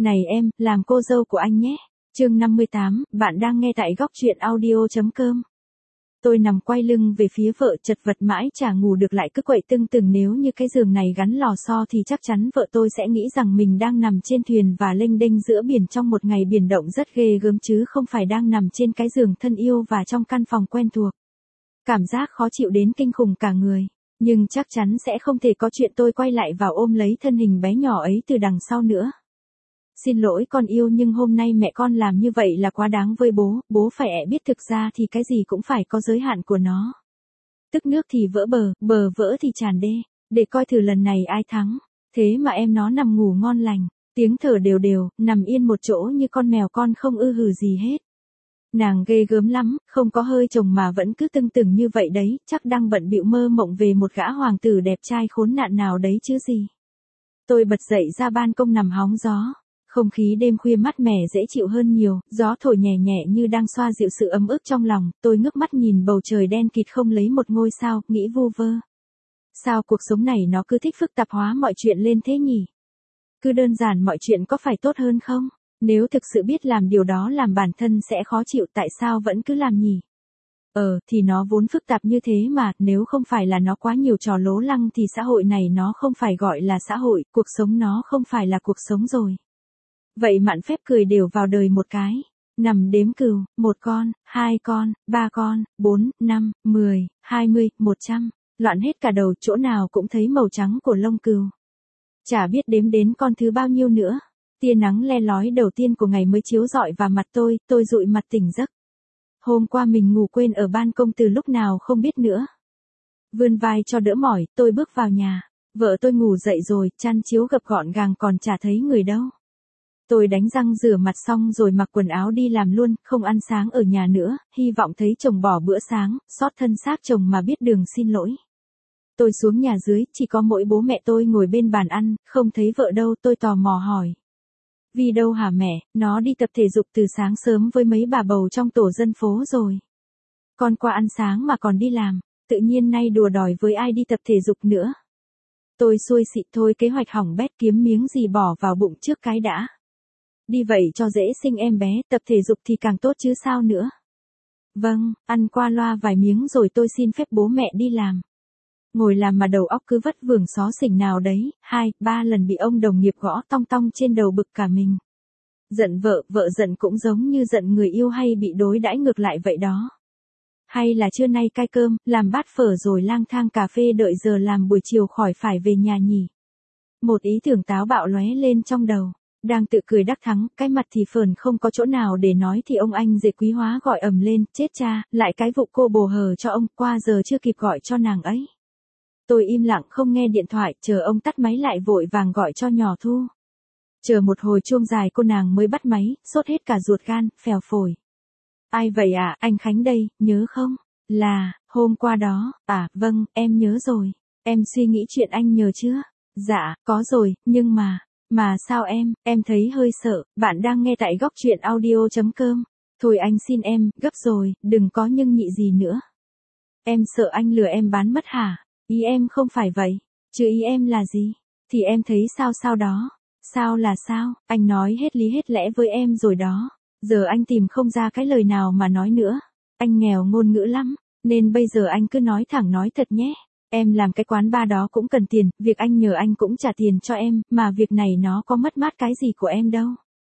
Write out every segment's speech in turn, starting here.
Này em, làm cô dâu của anh nhé. Chương 58, bạn đang nghe tại góc truyện audio.com. Tôi nằm quay lưng về phía vợ, chật vật mãi chả ngủ được, lại cứ quậy tưng từng, nếu như cái giường này gắn lò xo thì chắc chắn vợ tôi sẽ nghĩ rằng mình đang nằm trên thuyền và lênh đênh giữa biển trong một ngày biển động rất ghê gớm, chứ không phải đang nằm trên cái giường thân yêu và trong căn phòng quen thuộc. Cảm giác khó chịu đến kinh khủng cả người, nhưng chắc chắn sẽ không thể có chuyện tôi quay lại vào ôm lấy thân hình bé nhỏ ấy từ đằng sau nữa. Xin lỗi con yêu, nhưng hôm nay mẹ con làm như vậy là quá đáng với bố phải biết thực ra thì cái gì cũng phải có giới hạn của nó. Tức nước thì vỡ bờ vỡ thì tràn đê, để coi thử lần này ai thắng. Thế mà em nó nằm ngủ ngon lành, tiếng thở đều đều, nằm yên một chỗ như con mèo con, không ư hừ gì hết. Nàng ghê gớm lắm, không có hơi chồng mà vẫn cứ tưng từng như vậy đấy, chắc đang bận bịu mơ mộng về một gã hoàng tử đẹp trai khốn nạn nào đấy chứ gì. Tôi bật dậy ra ban công nằm hóng gió. Không khí đêm khuya mát mẻ dễ chịu hơn nhiều, gió thổi nhẹ nhẹ như đang xoa dịu sự ấm ức trong lòng. Tôi ngước mắt nhìn bầu trời đen kịt không lấy một ngôi sao, nghĩ vu vơ. Sao cuộc sống này nó cứ thích phức tạp hóa mọi chuyện lên thế nhỉ? Cứ đơn giản mọi chuyện có phải tốt hơn không? Nếu thực sự biết làm điều đó làm bản thân sẽ khó chịu, tại sao vẫn cứ làm nhỉ? Thì nó vốn phức tạp như thế mà, nếu không phải là nó quá nhiều trò lố lăng thì xã hội này nó không phải gọi là xã hội, cuộc sống nó không phải là cuộc sống rồi. Vậy mạn phép cười đều vào đời một cái. Nằm đếm cừu, 1 con, 2 con, 3 con, 4, 5, 10, 20, 100. Loạn hết cả đầu, chỗ nào cũng thấy màu trắng của lông cừu. Chả biết đếm đến con thứ bao nhiêu nữa. Tia nắng le lói đầu tiên của ngày mới chiếu rọi vào mặt tôi dụi mặt tỉnh giấc. Hôm qua mình ngủ quên ở ban công từ lúc nào không biết nữa. Vươn vai cho đỡ mỏi, tôi bước vào nhà. Vợ tôi ngủ dậy rồi, chăn chiếu gập gọn gàng, còn chả thấy người đâu. Tôi đánh răng rửa mặt xong rồi mặc quần áo đi làm luôn, không ăn sáng ở nhà nữa, hy vọng thấy chồng bỏ bữa sáng, xót thân xác chồng mà biết đường xin lỗi. Tôi xuống nhà dưới, chỉ có mỗi bố mẹ tôi ngồi bên bàn ăn, không thấy vợ đâu, tôi tò mò hỏi. Vì đâu hả mẹ, nó đi tập thể dục từ sáng sớm với mấy bà bầu trong tổ dân phố rồi. Con qua ăn sáng mà còn đi làm, tự nhiên nay đùa đòi với ai đi tập thể dục nữa. Tôi xuôi xị thôi, kế hoạch hỏng bét, kiếm miếng gì bỏ vào bụng trước cái đã. Đi vậy cho dễ sinh em bé, tập thể dục thì càng tốt chứ sao nữa. Vâng, ăn qua loa vài miếng rồi tôi xin phép bố mẹ đi làm. Ngồi làm mà đầu óc cứ vất vưởng xó xỉnh nào đấy, 2-3 lần bị ông đồng nghiệp gõ tong tong trên đầu, bực cả mình. Giận vợ giận cũng giống như giận người yêu hay bị đối đãi ngược lại vậy đó. Hay là trưa nay cai cơm, làm bát phở rồi lang thang cà phê đợi giờ làm buổi chiều khỏi phải về nhà nhỉ. Một ý tưởng táo bạo lóe lên trong đầu. Đang tự cười đắc thắng, cái mặt thì phờn không có chỗ nào để nói thì ông anh rể Quý Hóa gọi ầm lên, chết cha, lại cái vụ cô bồ hờ cho ông, qua giờ chưa kịp gọi cho nàng ấy. Tôi im lặng không nghe điện thoại, chờ ông tắt máy lại vội vàng gọi cho nhỏ Thu. Chờ một hồi chuông dài cô nàng mới bắt máy, sốt hết cả ruột gan, phèo phổi. Ai vậy ạ, anh Khánh đây, nhớ không? Là, hôm qua đó, vâng, em nhớ rồi. Em suy nghĩ chuyện anh nhờ chưa? Dạ, có rồi, nhưng mà sao em thấy hơi sợ, bạn đang nghe tại góc truyện audio.com. Thôi anh xin em, gấp rồi, đừng có nhưng nhị gì nữa. Em sợ anh lừa em bán mất hả? Ý em không phải vậy, chứ ý em là gì? Thì em thấy sao đó. Sao là sao, anh nói hết lý hết lẽ với em rồi đó. Giờ anh tìm không ra cái lời nào mà nói nữa. Anh nghèo ngôn ngữ lắm, nên bây giờ anh cứ nói thẳng nói thật nhé. Em làm cái quán bar đó cũng cần tiền, việc anh nhờ anh cũng trả tiền cho em, mà việc này nó có mất mát cái gì của em đâu.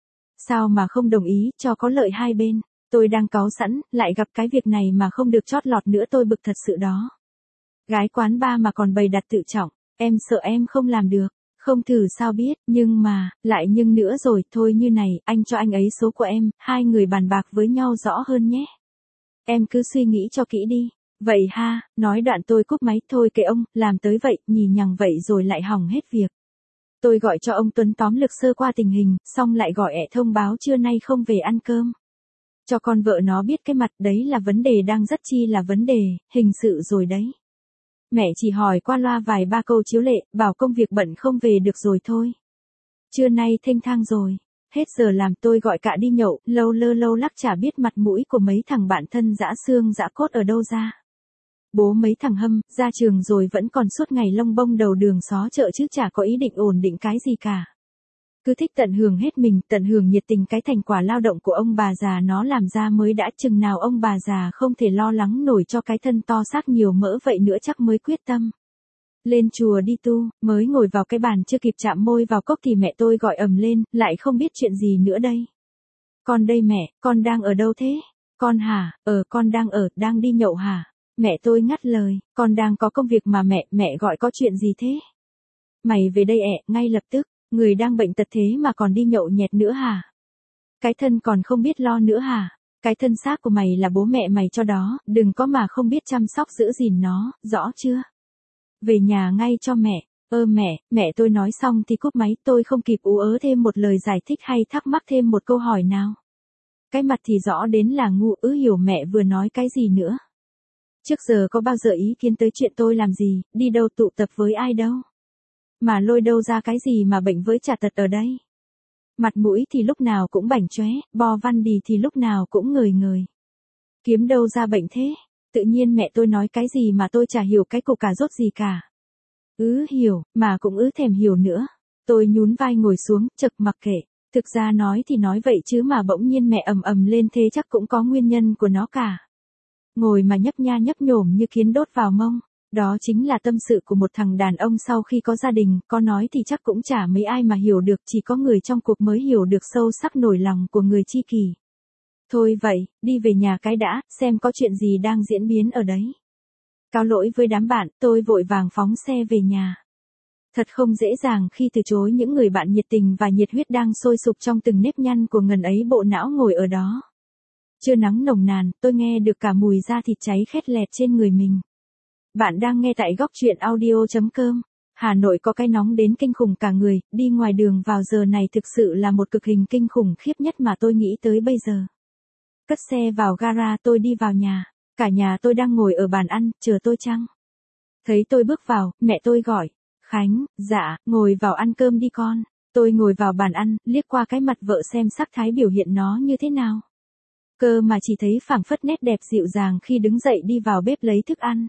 Sao mà không đồng ý, cho có lợi hai bên. Tôi đang cáu sẵn, lại gặp cái việc này mà không được chót lọt nữa, tôi bực thật sự đó. Gái quán bar mà còn bày đặt tự trọng, em sợ em không làm được. Không thử sao biết, nhưng mà, lại nhưng nữa rồi, thôi như này, anh cho anh ấy số của em, hai người bàn bạc với nhau rõ hơn nhé. Em cứ suy nghĩ cho kỹ đi. Vậy ha, nói đoạn tôi cúp máy, thôi kệ ông, làm tới vậy, nhì nhằng vậy rồi lại hỏng hết việc. Tôi gọi cho ông Tuấn tóm lược sơ qua tình hình, xong lại gọi thông báo trưa nay không về ăn cơm. Cho con vợ nó biết cái mặt đấy là vấn đề đang rất chi là vấn đề, hình sự rồi đấy. Mẹ chỉ hỏi qua loa vài ba câu chiếu lệ, bảo công việc bận không về được rồi thôi. Trưa nay thênh thang rồi, hết giờ làm tôi gọi cả đi nhậu, lâu lắc chả biết mặt mũi của mấy thằng bạn thân dã xương dã cốt ở đâu ra. Bố mấy thằng hâm, ra trường rồi vẫn còn suốt ngày lông bông đầu đường xó chợ chứ chả có ý định ổn định cái gì cả. Cứ thích tận hưởng hết mình, tận hưởng nhiệt tình cái thành quả lao động của ông bà già nó làm ra mới đã, chừng nào ông bà già không thể lo lắng nổi cho cái thân to xác nhiều mỡ vậy nữa chắc mới quyết tâm lên chùa đi tu. Mới ngồi vào cái bàn chưa kịp chạm môi vào cốc thì mẹ tôi gọi ầm lên, lại không biết chuyện gì nữa đây. Con đây mẹ, con đang ở đâu thế? Con hả? Con đang đi nhậu hả? Mẹ tôi ngắt lời, con đang có công việc mà mẹ gọi có chuyện gì thế? Mày về đây ngay lập tức, người đang bệnh tật thế mà còn đi nhậu nhẹt nữa hả? Cái thân còn không biết lo nữa hả? Cái thân xác của mày là bố mẹ mày cho đó, đừng có mà không biết chăm sóc giữ gìn nó, rõ chưa? Về nhà ngay cho mẹ. Mẹ tôi nói xong thì cúp máy, tôi không kịp ú ớ thêm một lời giải thích hay thắc mắc thêm một câu hỏi nào. Cái mặt thì rõ đến là ngu, hiểu mẹ vừa nói cái gì nữa. Trước giờ có bao giờ ý kiến tới chuyện tôi làm gì, đi đâu tụ tập với ai đâu. Mà lôi đâu ra cái gì mà bệnh với chả tật ở đây. Mặt mũi thì lúc nào cũng bảnh chóe, bo văn đì thì lúc nào cũng ngời ngời. Kiếm đâu ra bệnh thế? Tự nhiên mẹ tôi nói cái gì mà tôi chả hiểu cái cục cà rốt gì cả. Hiểu, mà cũng thèm hiểu nữa. Tôi nhún vai ngồi xuống, chực mặc kệ. Thực ra nói thì nói vậy chứ mà bỗng nhiên mẹ ầm lên thế chắc cũng có nguyên nhân của nó cả. Ngồi mà nhấp nha nhấp nhổm như kiến đốt vào mông. Đó chính là tâm sự của một thằng đàn ông sau khi có gia đình, có nói thì chắc cũng chả mấy ai mà hiểu được, chỉ có người trong cuộc mới hiểu được sâu sắc nỗi lòng của người tri kỷ. Thôi vậy, đi về nhà cái đã, xem có chuyện gì đang diễn biến ở đấy. Cáo lỗi với đám bạn, tôi vội vàng phóng xe về nhà. Thật không dễ dàng khi từ chối những người bạn nhiệt tình và nhiệt huyết đang sôi sục trong từng nếp nhăn của ngần ấy bộ não ngồi ở đó. Trưa nắng nồng nàn, tôi nghe được cả mùi da thịt cháy khét lẹt trên người mình. Bạn đang nghe tại góc truyện audio.com. Hà Nội có cái nóng đến kinh khủng cả người, đi ngoài đường vào giờ này thực sự là một cực hình kinh khủng khiếp nhất mà tôi nghĩ tới bây giờ. Cất xe vào gara tôi đi vào nhà, cả nhà tôi đang ngồi ở bàn ăn, chờ tôi chăng? Thấy tôi bước vào, mẹ tôi gọi, Khánh, dạ, ngồi vào ăn cơm đi con. Tôi ngồi vào bàn ăn, liếc qua cái mặt vợ xem sắc thái biểu hiện nó như thế nào. Cơ mà chỉ thấy phảng phất nét đẹp dịu dàng khi đứng dậy đi vào bếp lấy thức ăn.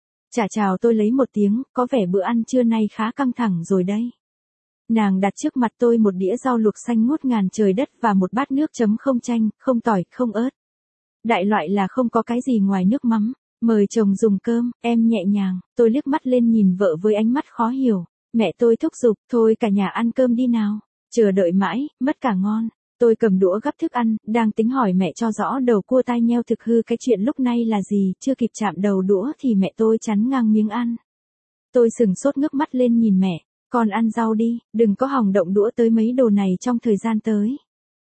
Chào tôi lấy một tiếng, có vẻ bữa ăn trưa nay khá căng thẳng rồi đây. Nàng đặt trước mặt tôi một đĩa rau luộc xanh ngút ngàn trời đất và một bát nước chấm không chanh, không tỏi, không ớt. Đại loại là không có cái gì ngoài nước mắm. Mời chồng dùng cơm, em nhẹ nhàng, tôi liếc mắt lên nhìn vợ với ánh mắt khó hiểu. Mẹ tôi thúc giục, thôi cả nhà ăn cơm đi nào. Chờ đợi mãi, mất cả ngon. Tôi cầm đũa gắp thức ăn, đang tính hỏi mẹ cho rõ đầu cua tai nheo thực hư cái chuyện lúc này là gì, chưa kịp chạm đầu đũa thì mẹ tôi chắn ngang miếng ăn. Tôi sừng sốt ngước mắt lên nhìn mẹ, con ăn rau đi, đừng có hòng động đũa tới mấy đồ này trong thời gian tới.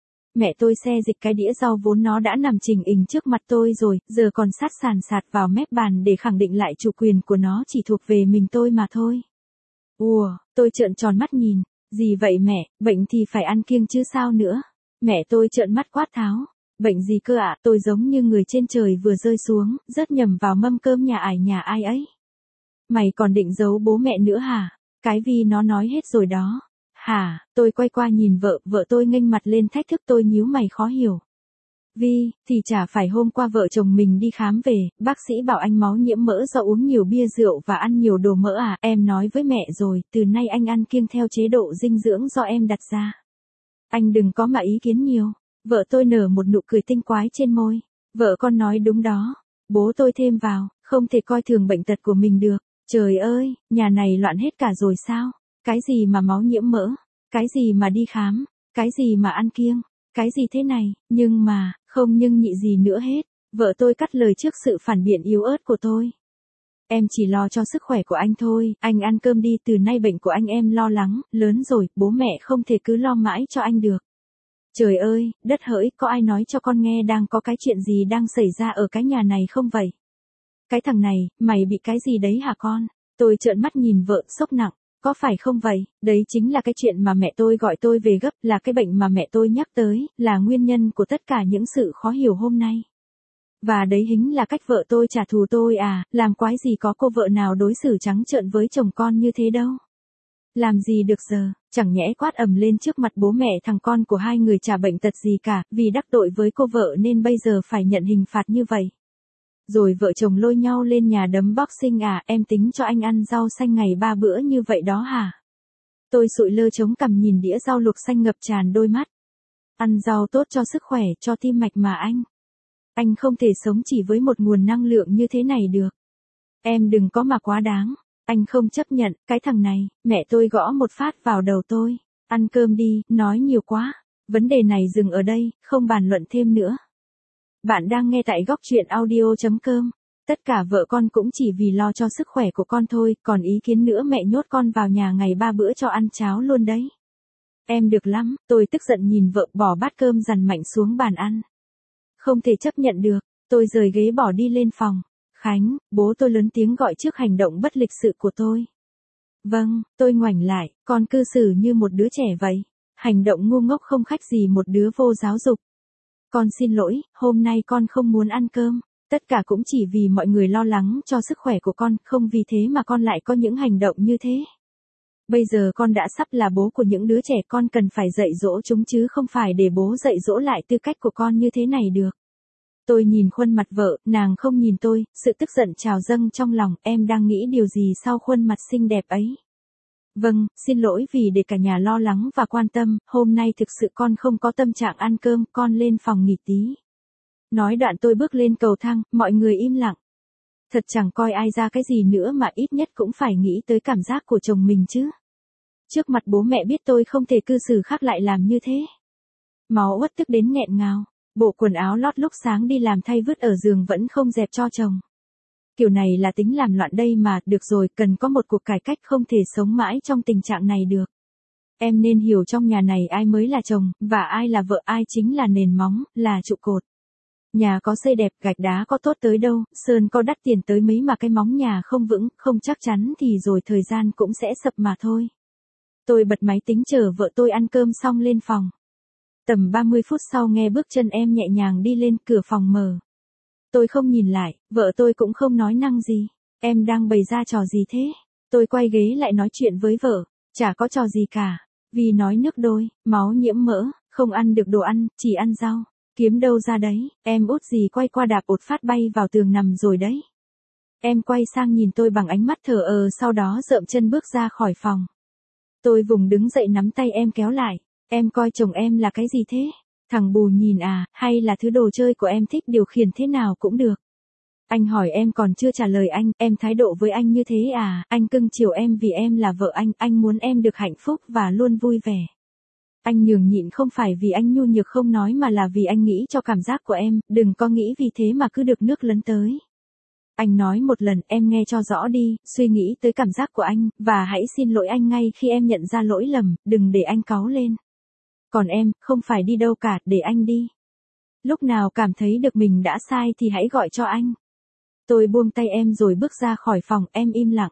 Mẹ tôi xe dịch cái đĩa rau vốn nó đã nằm chình ình trước mặt tôi rồi, giờ còn sát sàn sạt vào mép bàn để khẳng định lại chủ quyền của nó chỉ thuộc về mình tôi mà thôi. Tôi trợn tròn mắt nhìn, gì vậy mẹ, bệnh thì phải ăn kiêng chứ sao nữa. Mẹ tôi trợn mắt quát tháo, bệnh gì cơ ạ, tôi giống như người trên trời vừa rơi xuống, rớt nhầm vào mâm cơm nhà ai ấy. Mày còn định giấu bố mẹ nữa hả? Cái Vi nó nói hết rồi đó. Hả, tôi quay qua nhìn vợ tôi nghênh mặt lên thách thức tôi nhíu mày khó hiểu. Vi, thì chả phải hôm qua vợ chồng mình đi khám về, bác sĩ bảo anh máu nhiễm mỡ do uống nhiều bia rượu và ăn nhiều đồ mỡ à, em nói với mẹ rồi, từ nay anh ăn kiêng theo chế độ dinh dưỡng do em đặt ra. Anh đừng có mà ý kiến nhiều. Vợ tôi nở một nụ cười tinh quái trên môi. Vợ con nói đúng đó. Bố tôi thêm vào, không thể coi thường bệnh tật của mình được. Trời ơi, nhà này loạn hết cả rồi sao? Cái gì mà máu nhiễm mỡ? Cái gì mà đi khám? Cái gì mà ăn kiêng? Cái gì thế này? Nhưng mà, không nhưng nhị gì nữa hết. Vợ tôi cắt lời trước sự phản biện yếu ớt của tôi. Em chỉ lo cho sức khỏe của anh thôi, anh ăn cơm đi, từ nay bệnh của anh em lo lắng, lớn rồi, bố mẹ không thể cứ lo mãi cho anh được. Trời ơi, đất hỡi, có ai nói cho con nghe đang có cái chuyện gì đang xảy ra ở cái nhà này không vậy? Cái thằng này, mày bị cái gì đấy hả con? Tôi trợn mắt nhìn vợ sốc nặng, có phải không vậy? Đấy chính là cái chuyện mà mẹ tôi gọi tôi về gấp, là cái bệnh mà mẹ tôi nhắc tới, là nguyên nhân của tất cả những sự khó hiểu hôm nay. Và đấy chính là cách vợ tôi trả thù tôi à, làm quái gì có cô vợ nào đối xử trắng trợn với chồng con như thế đâu. Làm gì được giờ, chẳng nhẽ quát ầm lên trước mặt bố mẹ thằng con của hai người chả bệnh tật gì cả, vì đắc tội với cô vợ nên bây giờ phải nhận hình phạt như vậy. Rồi vợ chồng lôi nhau lên nhà đấm boxing à, em tính cho anh ăn rau xanh ngày 3 bữa như vậy đó hả? Tôi sụi lơ chống cằm nhìn đĩa rau luộc xanh ngập tràn đôi mắt. Ăn rau tốt cho sức khỏe, cho tim mạch mà anh. Anh không thể sống chỉ với một nguồn năng lượng như thế này được. Em đừng có mà quá đáng. Anh không chấp nhận, cái thằng này, mẹ tôi gõ một phát vào đầu tôi. Ăn cơm đi, nói nhiều quá. Vấn đề này dừng ở đây, không bàn luận thêm nữa. Bạn đang nghe tại góc truyện audio.com. Tất cả vợ con cũng chỉ vì lo cho sức khỏe của con thôi, còn ý kiến nữa mẹ nhốt con vào nhà ngày 3 bữa cho ăn cháo luôn đấy. Em được lắm, tôi tức giận nhìn vợ bỏ bát cơm dằn mạnh xuống bàn ăn. Không thể chấp nhận được, tôi rời ghế bỏ đi lên phòng. Khánh, bố tôi lớn tiếng gọi trước hành động bất lịch sự của tôi. Vâng, tôi ngoảnh lại, con cư xử như một đứa trẻ vậy. Hành động ngu ngốc không khác gì một đứa vô giáo dục. Con xin lỗi, hôm nay con không muốn ăn cơm. Tất cả cũng chỉ vì mọi người lo lắng cho sức khỏe của con, không vì thế mà con lại có những hành động như thế. Bây giờ con đã sắp là bố của những đứa trẻ, con cần phải dạy dỗ chúng chứ không phải để bố dạy dỗ lại tư cách của con như thế này được. Tôi nhìn khuôn mặt vợ, nàng không nhìn tôi, sự tức giận trào dâng trong lòng, em đang nghĩ điều gì sau khuôn mặt xinh đẹp ấy? Vâng, xin lỗi vì để cả nhà lo lắng và quan tâm, hôm nay thực sự con không có tâm trạng ăn cơm, con lên phòng nghỉ tí. Nói đoạn tôi bước lên cầu thang, mọi người im lặng. Thật chẳng coi ai ra cái gì nữa mà ít nhất cũng phải nghĩ tới cảm giác của chồng mình chứ. Trước mặt bố mẹ biết tôi không thể cư xử khác lại làm như thế. Máu uất tức đến nghẹn ngào, bộ quần áo lót lúc sáng đi làm thay vứt ở giường vẫn không dẹp cho chồng. Kiểu này là tính làm loạn đây mà, được rồi, cần có một cuộc cải cách, không thể sống mãi trong tình trạng này được. Em nên hiểu trong nhà này ai mới là chồng, và ai là vợ, ai chính là nền móng, là trụ cột. Nhà có xây đẹp, gạch đá có tốt tới đâu, sơn có đắt tiền tới mấy mà cái móng nhà không vững, không chắc chắn thì rồi thời gian cũng sẽ sập mà thôi. Tôi bật máy tính chờ vợ tôi ăn cơm xong lên phòng. Tầm 30 phút sau nghe bước chân em nhẹ nhàng đi lên, cửa phòng mở. Tôi không nhìn lại, vợ tôi cũng không nói năng gì. Em đang bày ra trò gì thế? Tôi quay ghế lại nói chuyện với vợ. Chả có trò gì cả. Vì nói nước đôi, máu nhiễm mỡ, không ăn được đồ ăn, chỉ ăn rau. Kiếm đâu ra đấy, em út gì quay qua đạp một phát bay vào tường nằm rồi đấy. Em quay sang nhìn tôi bằng ánh mắt thờ sau đó dợm chân bước ra khỏi phòng. Tôi vùng đứng dậy nắm tay em kéo lại. Em coi chồng em là cái gì thế? Thằng bù nhìn à, hay là thứ đồ chơi của em thích điều khiển thế nào cũng được. Anh hỏi em còn chưa trả lời anh, em thái độ với anh như thế à, anh cưng chiều em vì em là vợ anh muốn em được hạnh phúc và luôn vui vẻ. Anh nhường nhịn không phải vì anh nhu nhược không nói mà là vì anh nghĩ cho cảm giác của em, đừng có nghĩ vì thế mà cứ được nước lấn tới. Anh nói một lần, em nghe cho rõ đi, suy nghĩ tới cảm giác của anh, và hãy xin lỗi anh ngay khi em nhận ra lỗi lầm, đừng để anh cáu lên. Còn em, không phải đi đâu cả, để anh đi. Lúc nào cảm thấy được mình đã sai thì hãy gọi cho anh. Tôi buông tay em rồi bước ra khỏi phòng, em im lặng.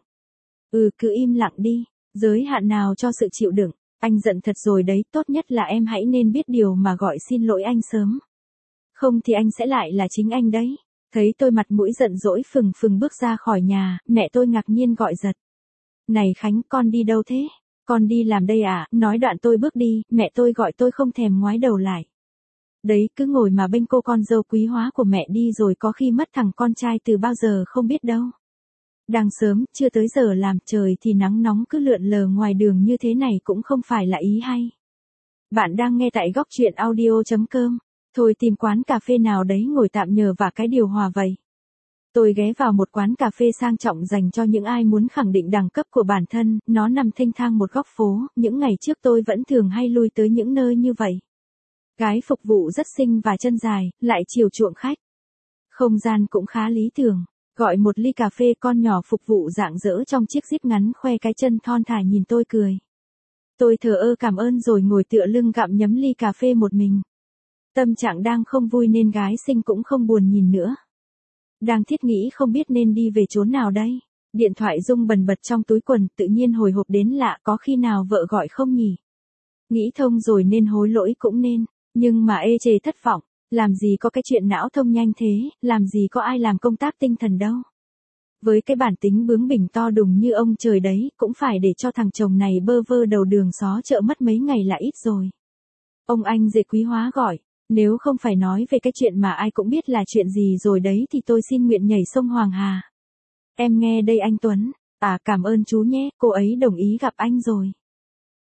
Cứ im lặng đi, giới hạn nào cho sự chịu đựng. Anh giận thật rồi đấy, tốt nhất là em hãy nên biết điều mà gọi xin lỗi anh sớm. Không thì anh sẽ lại là chính anh đấy. Thấy tôi mặt mũi giận dỗi phừng phừng bước ra khỏi nhà, mẹ tôi ngạc nhiên gọi giật. Này Khánh, con đi đâu thế? Con đi làm đây à? Nói đoạn tôi bước đi, mẹ tôi gọi tôi không thèm ngoái đầu lại. Đấy, cứ ngồi mà bênh cô con dâu quý hóa của mẹ đi rồi có khi mất thằng con trai từ bao giờ không biết đâu. Đang sớm, chưa tới giờ làm, trời thì nắng nóng cứ lượn lờ ngoài đường như thế này cũng không phải là ý hay. Bạn đang nghe tại góc truyện audio.com. Thôi tìm quán cà phê nào đấy ngồi tạm nhờ và cái điều hòa vậy. Tôi ghé vào một quán cà phê sang trọng dành cho những ai muốn khẳng định đẳng cấp của bản thân, nó nằm thênh thang một góc phố, những ngày trước tôi vẫn thường hay lui tới những nơi như vậy. Gái phục vụ rất xinh và chân dài, lại chiều chuộng khách. Không gian cũng khá lý tưởng. Gọi một ly cà phê, con nhỏ phục vụ rạng rỡ trong chiếc zip ngắn khoe cái chân thon thả nhìn tôi cười. Tôi thờ ơ cảm ơn rồi ngồi tựa lưng gặm nhấm ly cà phê một mình. Tâm trạng đang không vui nên gái xinh cũng không buồn nhìn nữa. Đang thiết nghĩ không biết nên đi về chốn nào đây. Điện thoại rung bần bật trong túi quần, tự nhiên hồi hộp đến lạ, có khi nào vợ gọi không nhỉ? Nghĩ thông rồi nên hối lỗi cũng nên, nhưng mà ê chề thất vọng. Làm gì có cái chuyện não thông nhanh thế, làm gì có ai làm công tác tinh thần đâu. Với cái bản tính bướng bỉnh to đùng như ông trời đấy, cũng phải để cho thằng chồng này bơ vơ đầu đường xó chợ mất mấy ngày là ít rồi. Ông anh rể quý hóa gọi, nếu không phải nói về cái chuyện mà ai cũng biết là chuyện gì rồi đấy thì tôi xin nguyện nhảy sông Hoàng Hà. Em nghe đây anh Tuấn, cảm ơn chú nhé, cô ấy đồng ý gặp anh rồi.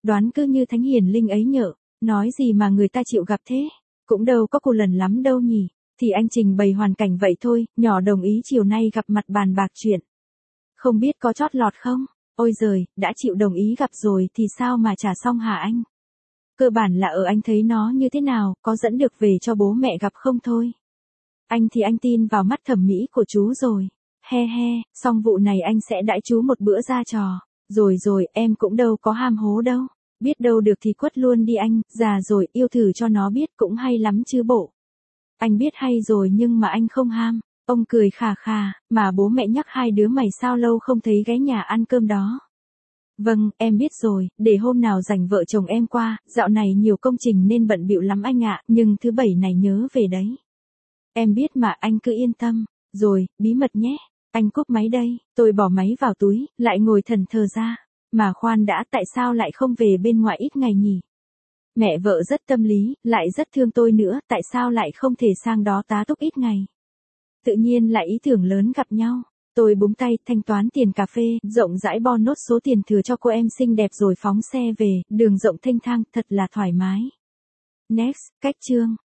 Đoán cứ như thánh hiền linh ấy nhở, nói gì mà người ta chịu gặp thế, cũng đâu có cô lần lắm đâu nhỉ, thì anh trình bày hoàn cảnh vậy thôi, nhỏ đồng ý chiều nay gặp mặt bàn bạc chuyện. Không biết có chót lọt không? Ôi giời, đã chịu đồng ý gặp rồi thì sao mà trả xong hả anh? Cơ bản là ở anh thấy nó như thế nào, có dẫn được về cho bố mẹ gặp không thôi. Anh thì anh tin vào mắt thẩm mỹ của chú rồi. He he, xong vụ này anh sẽ đãi chú một bữa ra trò. Rồi rồi, em cũng đâu có ham hố đâu. Biết đâu được thì quất luôn đi anh, già rồi yêu thử cho nó biết cũng hay lắm chứ bộ. Anh biết hay rồi nhưng mà anh không ham. Ông cười khà khà, mà bố mẹ nhắc hai đứa mày sao lâu không thấy ghé nhà ăn cơm đó. Vâng, em biết rồi, để hôm nào rảnh vợ chồng em qua, dạo này nhiều công trình nên bận bịu lắm anh ạ, nhưng thứ bảy này nhớ về đấy. Em biết mà anh cứ yên tâm. Rồi, bí mật nhé. Anh cúp máy đây, tôi bỏ máy vào túi, lại ngồi thẫn thờ ra. Mà khoan đã, tại sao lại không về bên ngoài ít ngày nhỉ? Mẹ vợ rất tâm lý, lại rất thương tôi nữa, tại sao lại không thể sang đó tá túc ít ngày? Tự nhiên lại ý tưởng lớn gặp nhau. Tôi búng tay, thanh toán tiền cà phê, rộng rãi bo nốt số tiền thừa cho cô em xinh đẹp rồi phóng xe về, đường rộng thênh thang, thật là thoải mái. Next, cách chương.